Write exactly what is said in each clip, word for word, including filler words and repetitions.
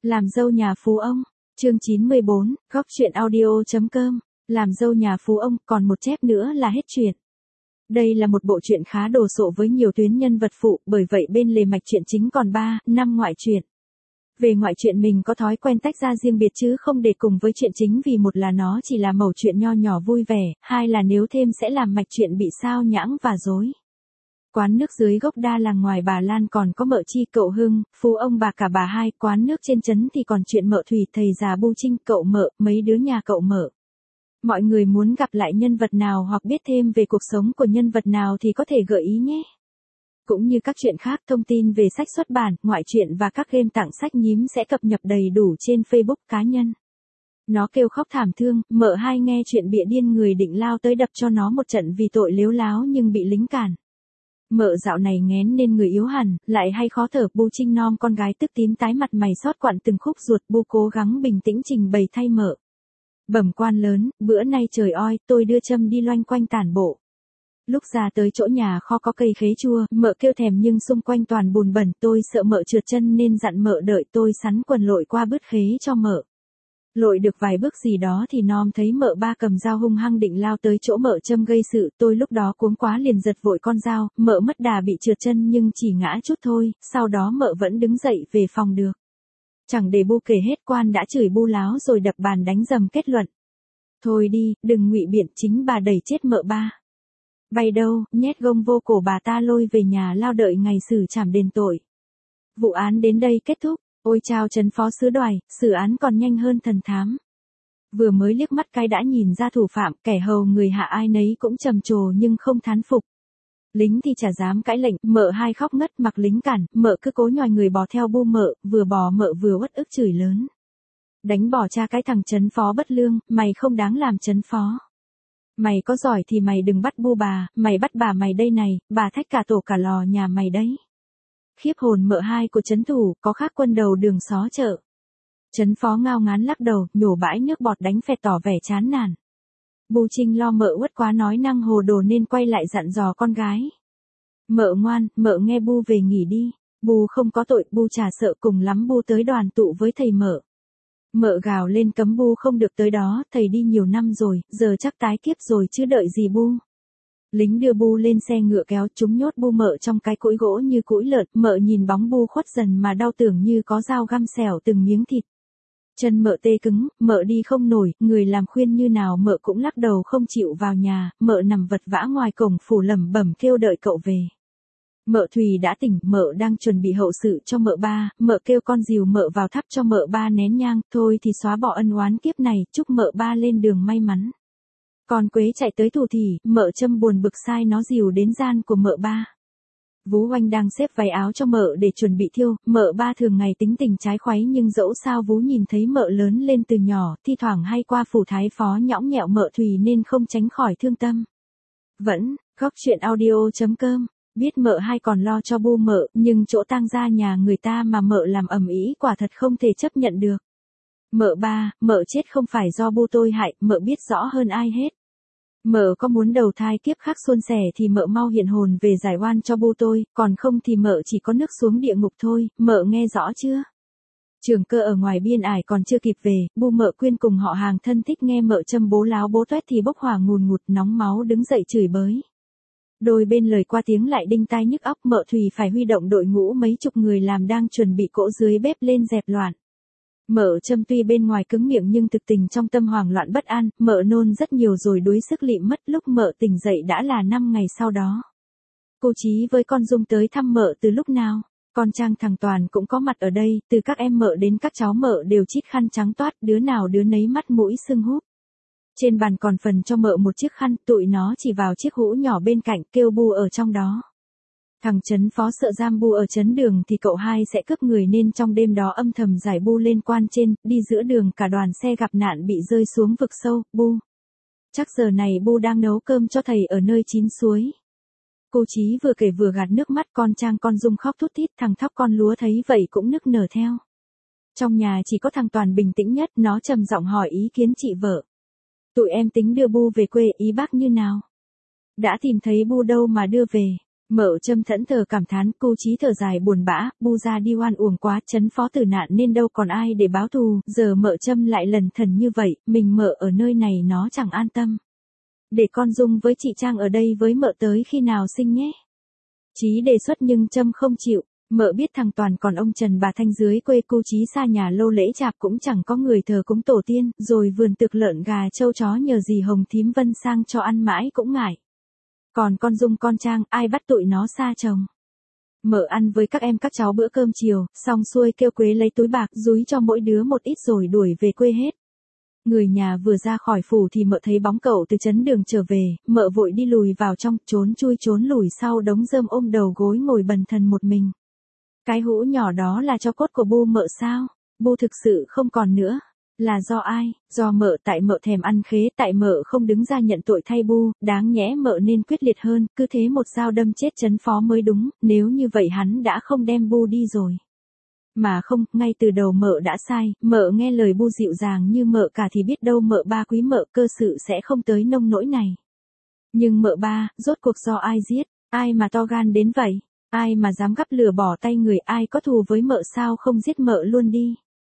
Làm dâu nhà phú ông, chương chín mươi bốn, góc truyện audio.com, làm dâu nhà phú ông, còn một chép nữa là hết chuyện. Đây là một bộ truyện khá đồ sộ với nhiều tuyến nhân vật phụ, bởi vậy bên lề mạch truyện chính còn ba, năm ngoại truyện. Về ngoại truyện mình có thói quen tách ra riêng biệt chứ không để cùng với truyện chính vì một là nó chỉ là mẩu chuyện nho nhỏ vui vẻ, hai là nếu thêm sẽ làm mạch truyện bị sao nhãng và rối. Quán nước dưới gốc đa làng ngoài bà Lan còn có mợ Chi cậu Hưng, phú ông bà cả bà hai, quán nước trên trấn thì còn chuyện mợ Thủy, thầy già Bu Trinh, cậu mợ, mấy đứa nhà cậu mợ. Mọi người muốn gặp lại nhân vật nào hoặc biết thêm về cuộc sống của nhân vật nào thì có thể gợi ý nhé. Cũng như các chuyện khác, thông tin về sách xuất bản, ngoại truyện và các game tặng sách nhím sẽ cập nhật đầy đủ trên Facebook cá nhân. Nó kêu khóc thảm thương, mợ hai nghe chuyện bịa điên người định lao tới đập cho nó một trận vì tội lếu láo nhưng bị lính cản. Mợ dạo này nghén nên người yếu hẳn, lại hay khó thở. Bu Trinh nom con gái tức tím tái mặt mày xót quặn từng khúc ruột. Bu cố gắng bình tĩnh trình bày thay mợ. Bẩm quan lớn, bữa nay trời oi, tôi đưa Trâm đi loanh quanh tản bộ. Lúc ra tới chỗ nhà kho có cây khế chua, mợ kêu thèm nhưng xung quanh toàn bùn bẩn, tôi sợ mợ trượt chân nên dặn mợ đợi tôi sắn quần lội qua bứt khế cho mợ. Lội được vài bước gì đó thì nom thấy mợ ba cầm dao hung hăng định lao tới chỗ mợ Trâm gây sự, tôi lúc đó cuống quá liền giật vội con dao, mợ mất đà bị trượt chân nhưng chỉ ngã chút thôi, sau đó mợ vẫn đứng dậy về phòng được. Chẳng để Bu kể hết, quan đã chửi Bu láo rồi đập bàn đánh dầm kết luận. Thôi đi, đừng ngụy biện, chính bà đẩy chết mợ ba. Bay đâu, nhét gông vô cổ bà ta lôi về nhà lao đợi ngày xử trảm đền tội. Vụ án đến đây kết thúc. Ôi chao trấn phó sứ đoài, xử án còn nhanh hơn thần thám. Vừa mới liếc mắt cái đã nhìn ra thủ phạm, kẻ hầu người hạ ai nấy cũng trầm trồ nhưng không thán phục. Lính thì chả dám cãi lệnh, mợ hai khóc ngất mặc lính cản, mợ cứ cố nhòi người bò theo Bu mợ, vừa bò mợ vừa uất ức chửi lớn. Đánh bỏ cha cái thằng trấn phó bất lương, mày không đáng làm trấn phó. Mày có giỏi thì mày đừng bắt Bu bà, mày bắt bà mày đây này, bà thách cả tổ cả lò nhà mày đấy. Khiếp hồn mợ hai của trấn thủ, có khác quân đầu đường xó chợ. Trấn phó ngao ngán lắc đầu, nhổ bãi nước bọt đánh phẹt tỏ vẻ chán nản. Bu Trinh lo mợ uất quá nói năng hồ đồ nên quay lại dặn dò con gái. Mợ ngoan, mợ nghe Bu về nghỉ đi. Bu không có tội, Bu chả sợ, cùng lắm Bu tới đoàn tụ với thầy mợ. Mợ gào lên cấm Bu không được tới đó, thầy đi nhiều năm rồi, giờ chắc tái kiếp rồi chứ đợi gì Bu. Lính đưa Bu lên xe ngựa kéo, chúng nhốt Bu mợ trong cái cũi gỗ như cũi lợn, mợ nhìn bóng Bu khuất dần mà đau tưởng như có dao găm xẻo từng miếng thịt. Chân mợ tê cứng, mợ đi không nổi, người làm khuyên như nào mợ cũng lắc đầu không chịu vào nhà, mợ nằm vật vã ngoài cổng phủ lẩm bẩm kêu đợi cậu về. Mợ Thùy đã tỉnh, mợ đang chuẩn bị hậu sự cho mợ ba, mợ kêu con dìu mợ vào thắp cho mợ ba nén nhang, thôi thì xóa bỏ ân oán kiếp này, chúc mợ ba lên đường may mắn. Con Quế chạy tới thủ thì, mợ Trâm buồn bực sai nó dìu đến gian của mợ ba. Vú Oanh đang xếp váy áo cho mợ để chuẩn bị thiêu, mợ ba thường ngày tính tình trái khoáy nhưng dẫu sao Vú nhìn thấy mợ lớn lên từ nhỏ, thi thoảng hay qua phủ thái phó nhõng nhẽo mợ Thùy nên không tránh khỏi thương tâm. Vẫn, góc truyện audio.com, biết mợ hai còn lo cho Bu mợ, nhưng chỗ tang gia nhà người ta mà mợ làm ầm ĩ quả thật không thể chấp nhận được. Mợ ba, mợ chết không phải do Bu tôi hại, mợ biết rõ hơn ai hết. Mợ có muốn đầu thai kiếp khác suôn sẻ thì mợ mau hiện hồn về giải oan cho Bu tôi, còn không thì mợ chỉ có nước xuống địa ngục thôi, mợ nghe rõ chưa? Trường Cơ ở ngoài biên ải còn chưa kịp về, Bu mợ Quyên cùng họ hàng thân thích nghe mợ Trâm bố láo bố toét thì bốc hỏa ngùn ngụt nóng máu đứng dậy chửi bới. Đôi bên lời qua tiếng lại đinh tai nhức óc, mợ Thùy phải huy động đội ngũ mấy chục người làm đang chuẩn bị cỗ dưới bếp lên dẹp loạn. Mợ Trâm tuy bên ngoài cứng miệng nhưng thực tình trong tâm hoảng loạn bất an, mợ nôn rất nhiều rồi đuối sức lịm mất, lúc mợ tỉnh dậy đã là năm ngày sau đó. Cô Chí với con Dung tới thăm mợ từ lúc nào? Con Trang thằng Toàn cũng có mặt ở đây, từ các em mợ đến các cháu mợ đều chít khăn trắng toát, đứa nào đứa nấy mắt mũi sưng húp. Trên bàn còn phần cho mợ một chiếc khăn, tụi nó chỉ vào chiếc hũ nhỏ bên cạnh kêu Bu ở trong đó. Thằng trấn phó sợ giam Bu ở trấn đường thì cậu hai sẽ cướp người nên trong đêm đó âm thầm giải Bu lên quan trên, đi giữa đường cả đoàn xe gặp nạn bị rơi xuống vực sâu. Bu. Chắc giờ này Bu đang nấu cơm cho thầy ở nơi chín suối. Cô Chí vừa kể vừa gạt nước mắt, con Trang con Dung khóc thút thít, thằng Thóc con Lúa thấy vậy cũng nức nở theo. Trong nhà chỉ có thằng Toàn bình tĩnh nhất, nó trầm giọng hỏi ý kiến chị vợ. Tụi em tính đưa Bu về quê, ý bác như nào? Đã tìm thấy Bu đâu mà đưa về? Mợ Trâm thẫn thờ cảm thán, Cu Chí thở dài buồn bã, bu ra đi oan uổng quá, trấn phó tử nạn nên đâu còn ai để báo thù, giờ Mợ Trâm lại lần thần như vậy, mình Mợ ở nơi này nó chẳng an tâm. Để con Dung với chị Trang ở đây với Mợ tới khi nào sinh nhé. Chí đề xuất nhưng Trâm không chịu. Mợ biết thằng Toàn còn ông Trần bà Thanh dưới quê Cu Chí xa nhà lâu lễ chạp cũng chẳng có người thờ cúng tổ tiên, rồi vườn tược lợn gà trâu chó nhờ gì Hồng Thím Vân sang cho ăn mãi cũng ngại. Còn con Dung con Trang, ai bắt tụi nó xa chồng. Mợ ăn với các em các cháu bữa cơm chiều, xong xuôi kêu Quế lấy túi bạc dúi cho mỗi đứa một ít rồi đuổi về quê hết. Người nhà vừa ra khỏi phủ thì Mợ thấy bóng cậu từ trấn đường trở về, Mợ vội đi lùi vào trong, trốn chui trốn lùi sau đống rơm ôm đầu gối ngồi bần thần một mình. Cái hũ nhỏ đó là cho cốt của Bu Mợ sao? Bu thực sự không còn nữa. Là do ai? Do Mợ, tại Mợ thèm ăn khế, tại Mợ không đứng ra nhận tội thay Bu, đáng nhẽ Mợ nên quyết liệt hơn, cứ thế một dao đâm chết trấn phó mới đúng, nếu như vậy hắn đã không đem Bu đi rồi. Mà không, ngay từ đầu Mợ đã sai, Mợ nghe lời Bu dịu dàng như Mợ cả thì biết đâu Mợ ba quý Mợ cơ sự sẽ không tới nông nỗi này. Nhưng Mợ ba, rốt cuộc do ai giết, ai mà to gan đến vậy? Ai mà dám gắp lửa bỏ tay người, ai có thù với Mợ sao không giết Mợ luôn đi?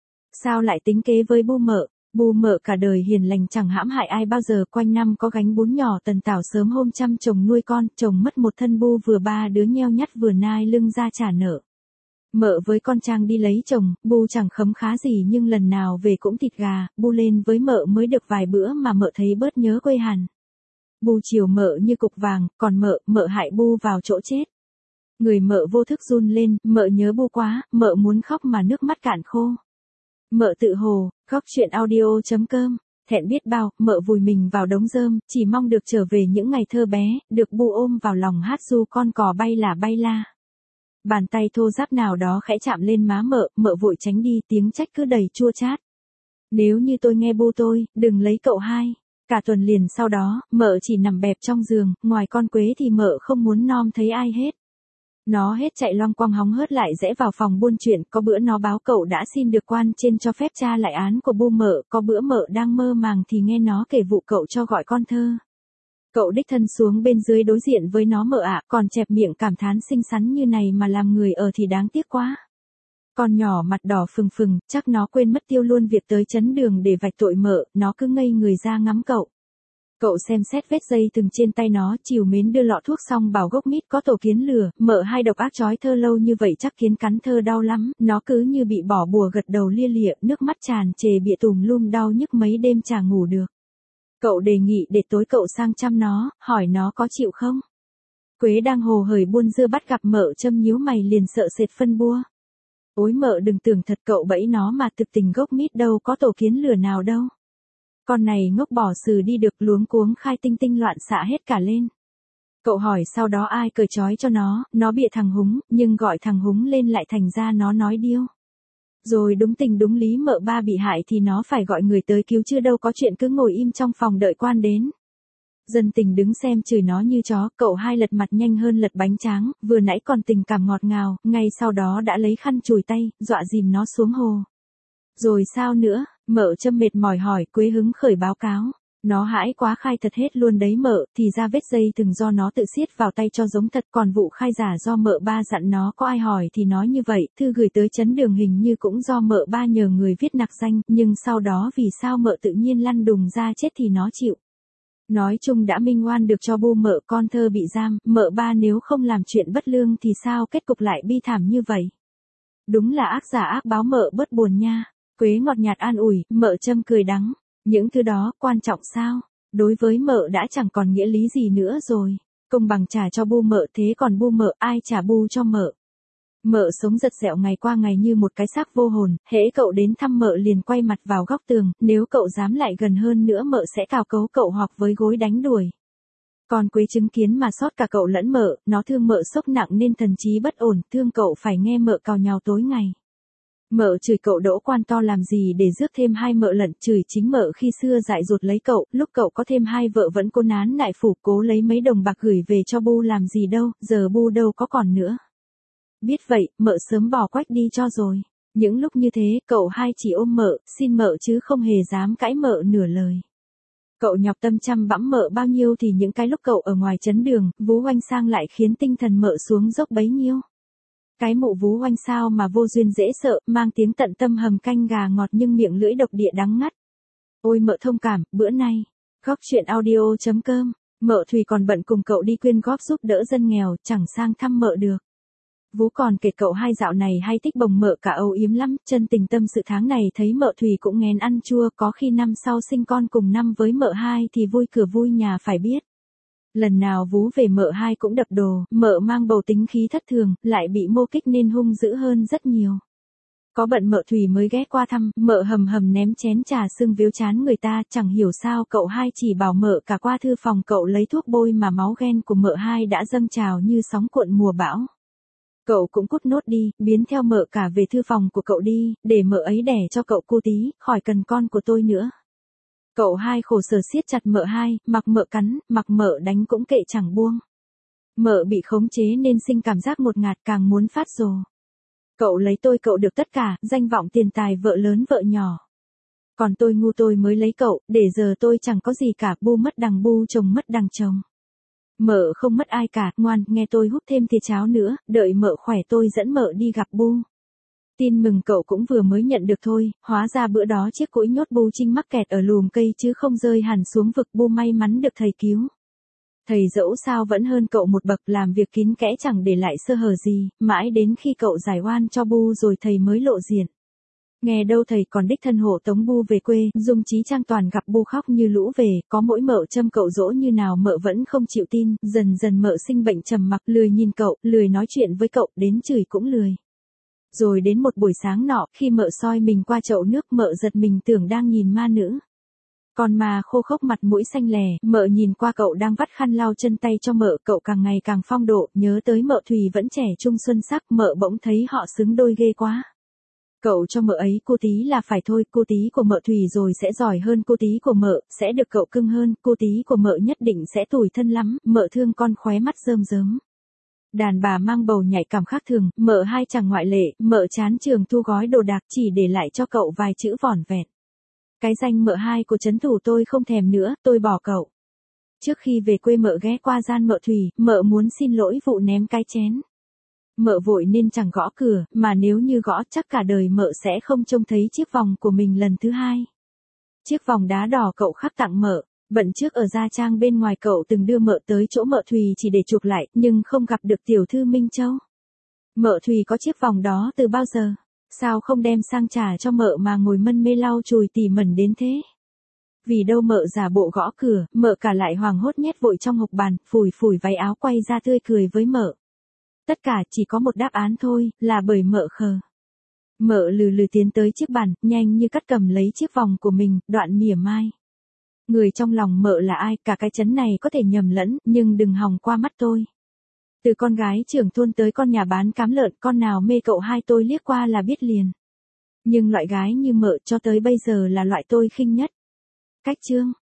Sao lại tính kế với Bu Mợ? Bu Mợ cả đời hiền lành chẳng hãm hại ai bao giờ, quanh năm có gánh bún nhỏ tần tảo sớm hôm chăm chồng nuôi con, chồng mất một thân Bu vừa ba đứa nheo nhắt vừa nai lưng ra trả nợ. Mợ với con Trang đi lấy chồng, Bu chẳng khấm khá gì nhưng lần nào về cũng thịt gà, Bu lên với Mợ mới được vài bữa mà Mợ thấy bớt nhớ quê hẳn. Bu chiều Mợ như cục vàng, còn Mợ, Mợ hại Bu vào chỗ chết. Người Mợ vô thức run lên, Mợ nhớ Bu quá, Mợ muốn khóc mà nước mắt cạn khô. Mợ tự hồ, góc chuyện audio chấm com, thẹn biết bao, Mợ vùi mình vào đống rơm, chỉ mong được trở về những ngày thơ bé, được Bu ôm vào lòng hát ru con cò bay là bay la. Bàn tay thô ráp nào đó khẽ chạm lên má Mợ, Mợ vội tránh đi, tiếng trách cứ đầy chua chát. Nếu như tôi nghe Bu tôi, đừng lấy cậu hai. Cả tuần liền sau đó, Mợ chỉ nằm bẹp trong giường, ngoài con Quế thì Mợ không muốn nom thấy ai hết. Nó hết chạy loong quăng hóng hớt lại rẽ vào phòng buôn chuyện, có bữa nó báo cậu đã xin được quan trên cho phép tra lại án của Bu Mợ, có bữa Mợ đang mơ màng thì nghe nó kể vụ cậu cho gọi con thơ. Cậu đích thân xuống bên dưới đối diện với nó Mợ ạ, còn chẹp miệng cảm thán xinh xắn như này mà làm người ở thì đáng tiếc quá. Con nhỏ mặt đỏ phừng phừng, chắc nó quên mất tiêu luôn việc tới trấn đường để vạch tội Mợ, nó cứ ngây người ra ngắm cậu. Cậu xem xét vết dây từng trên tay nó, trìu mến đưa lọ thuốc xong bảo gốc mít có tổ kiến lửa, Mợ hai độc ác chói thơ lâu như vậy chắc kiến cắn thơ đau lắm, nó cứ như bị bỏ bùa gật đầu lia lịa, nước mắt tràn trề bịa tùm lum đau nhức mấy đêm chả ngủ được. Cậu đề nghị để tối cậu sang chăm nó, hỏi nó có chịu không? Quế đang hồ hởi buôn dưa bắt gặp Mợ Trâm nhíu mày liền sợ sệt phân bua. Ôi Mợ đừng tưởng thật cậu bẫy nó mà thực tình gốc mít đâu có tổ kiến lửa nào đâu. Con này ngốc bỏ sừ đi được luống cuống khai tinh tinh loạn xạ hết cả lên. Cậu hỏi sau đó ai cởi trói cho nó, nó bịa thằng Húng, nhưng gọi thằng Húng lên lại thành ra nó nói điêu. Rồi đúng tình đúng lý Mợ ba bị hại thì nó phải gọi người tới cứu chứ đâu có chuyện cứ ngồi im trong phòng đợi quan đến. Dân tình đứng xem chửi nó như chó, cậu hai lật mặt nhanh hơn lật bánh tráng, vừa nãy còn tình cảm ngọt ngào, ngay sau đó đã lấy khăn chùi tay, dọa dìm nó xuống hồ. Rồi sao nữa? Mợ Trâm mệt mỏi hỏi, Quế hứng khởi báo cáo. Nó hãi quá khai thật hết luôn đấy Mợ, thì ra vết dây từng do nó tự siết vào tay cho giống thật, còn vụ khai giả do Mợ ba dặn nó có ai hỏi thì nói như vậy, thư gửi tới trấn đường hình như cũng do Mợ ba nhờ người viết nặc danh, nhưng sau đó vì sao Mợ tự nhiên lăn đùng ra chết thì nó chịu. Nói chung đã minh oan được cho Bu Mợ con thơ bị giam, Mợ ba nếu không làm chuyện bất lương thì sao kết cục lại bi thảm như vậy. Đúng là ác giả ác báo Mợ bớt buồn nha. Quế ngọt nhạt an ủi, Mợ Trâm cười đắng. Những thứ đó, quan trọng sao? Đối với Mợ đã chẳng còn nghĩa lý gì nữa rồi. Công bằng trả cho Bu Mợ thế còn Bu Mợ ai trả Bu cho Mợ? Mợ sống giật dẹo ngày qua ngày như một cái xác vô hồn, hễ cậu đến thăm Mợ liền quay mặt vào góc tường, nếu cậu dám lại gần hơn nữa Mợ sẽ cào cấu cậu hoặc với gối đánh đuổi. Còn Quế chứng kiến mà sót cả cậu lẫn Mợ, nó thương Mợ sốc nặng nên thần trí bất ổn, thương cậu phải nghe Mợ cào nhào tối ngày. Mợ chửi cậu đỗ quan to làm gì để rước thêm hai Mợ lận, chửi chính Mợ khi xưa dại dột lấy cậu, lúc cậu có thêm hai vợ vẫn cố nán nại phủ cố lấy mấy đồng bạc gửi về cho Bu làm gì đâu, giờ Bu đâu có còn nữa. Biết vậy, Mợ sớm bỏ quách đi cho rồi. Những lúc như thế, cậu hai chỉ ôm Mợ, xin Mợ chứ không hề dám cãi Mợ nửa lời. Cậu nhọc tâm chăm bẵm mợ bao nhiêu thì những cái lúc cậu ở ngoài chấn đường, Vú Oanh sang lại khiến tinh thần mợ xuống dốc bấy nhiêu. Cái mụ Vú Oanh sao mà vô duyên dễ sợ, mang tiếng tận tâm hầm canh gà ngọt nhưng miệng lưỡi độc địa đắng ngắt. Ôi mợ thông cảm, bữa nay, Góc Chuyện Audio chấm com, mợ Thùy còn bận cùng cậu đi quyên góp giúp đỡ dân nghèo, chẳng sang thăm mợ được. Vú còn kể cậu hai dạo này hay thích bồng mợ cả âu yếm lắm, chân tình tâm sự tháng này thấy mợ Thùy cũng nghén ăn chua, có khi năm sau sinh con cùng năm với mợ hai thì vui cửa vui nhà phải biết. Lần nào Vú về mợ hai cũng đập đồ, mợ mang bầu tính khí thất thường, lại bị mô kích nên hung dữ hơn rất nhiều. Có bận mợ Thùy mới ghé qua thăm, mợ hầm hầm ném chén trà sưng víu chán người ta, chẳng hiểu sao cậu hai chỉ bảo mợ cả qua thư phòng cậu lấy thuốc bôi mà máu ghen của mợ hai đã dâng trào như sóng cuộn mùa bão. Cậu cũng cút nốt đi, biến theo mợ cả về thư phòng của cậu đi, để mợ ấy đẻ cho cậu cô tí, khỏi cần con của tôi nữa. Cậu hai khổ sở siết chặt mợ hai, mặc mợ cắn, mặc mợ đánh cũng kệ chẳng buông. Mợ bị khống chế nên sinh cảm giác ngột ngạt càng muốn phát rồ. Cậu lấy tôi cậu được tất cả, danh vọng tiền tài vợ lớn vợ nhỏ. Còn tôi ngu tôi mới lấy cậu, để giờ tôi chẳng có gì cả, bu mất đằng bu chồng mất đằng chồng. Mợ không mất ai cả, ngoan, nghe tôi hút thêm thìa cháo nữa, đợi mợ khỏe tôi dẫn mợ đi gặp bu. Tin mừng cậu cũng vừa mới nhận được thôi, hóa ra bữa đó chiếc cũi nhốt bu Trinh mắc kẹt ở lùm cây chứ không rơi hẳn xuống vực, bu may mắn được thầy cứu. Thầy dẫu sao vẫn hơn cậu một bậc, làm việc kín kẽ chẳng để lại sơ hở gì, mãi đến khi cậu giải oan cho bu rồi thầy mới lộ diện. Nghe đâu thầy còn đích thân hộ tống bu về quê, Dung Chí Trang toàn gặp bu khóc như lũ về, có mỗi mợ châm cậu dỗ như nào mợ vẫn không chịu tin, dần dần mợ sinh bệnh trầm mặc, lười nhìn cậu, lười nói chuyện với cậu, đến chửi cũng lười. Rồi đến một buổi sáng nọ, khi mợ soi mình qua chậu nước, mợ giật mình tưởng đang nhìn ma nữ. Còn mà khô khốc mặt mũi xanh lè, mợ nhìn qua cậu đang vắt khăn lau chân tay cho mợ, cậu càng ngày càng phong độ, nhớ tới mợ Thùy vẫn trẻ trung xuân sắc, mợ bỗng thấy họ xứng đôi ghê quá. Cậu cho mợ ấy cô tí là phải thôi, cô tí của mợ Thùy rồi sẽ giỏi hơn cô tí của mợ, sẽ được cậu cưng hơn, cô tí của mợ nhất định sẽ tủi thân lắm, mợ thương con khóe mắt rơm rớm. Đàn bà mang bầu nhạy cảm khác thường, mợ hai chẳng ngoại lệ, mợ chán trường thu gói đồ đạc chỉ để lại cho cậu vài chữ vỏn vẹn. Cái danh mợ hai của trấn thủ tôi không thèm nữa, tôi bỏ cậu. Trước khi về quê mợ ghé qua gian mợ Thùy, mợ muốn xin lỗi vụ ném cái chén. Mợ vội nên chẳng gõ cửa, mà nếu như gõ chắc cả đời mợ sẽ không trông thấy chiếc vòng của mình lần thứ hai. Chiếc vòng đá đỏ cậu khắc tặng mợ, bận trước ở Gia Trang bên ngoài cậu từng đưa mợ tới chỗ mợ Thùy chỉ để chuộc lại, nhưng không gặp được tiểu thư Minh Châu. Mợ Thùy có chiếc vòng đó từ bao giờ? Sao không đem sang trả cho mợ mà ngồi mân mê lau chùi tỉ mẩn đến thế? Vì đâu mợ giả bộ gõ cửa, mợ cả lại hoảng hốt nhét vội trong hộc bàn, phủi phủi váy áo quay ra tươi cười với mợ. Tất cả chỉ có một đáp án thôi, là bởi mợ khờ. Mợ lừ lừ tiến tới chiếc bàn, nhanh như cắt cầm lấy chiếc vòng của mình, đoạn mỉa mai. Người trong lòng mợ là ai, cả cái chấn này có thể nhầm lẫn, nhưng đừng hòng qua mắt tôi. Từ con gái trưởng thôn tới con nhà bán cám lợn, con nào mê cậu hai tôi liếc qua là biết liền. Nhưng loại gái như mợ cho tới bây giờ là loại tôi khinh nhất. Cách chương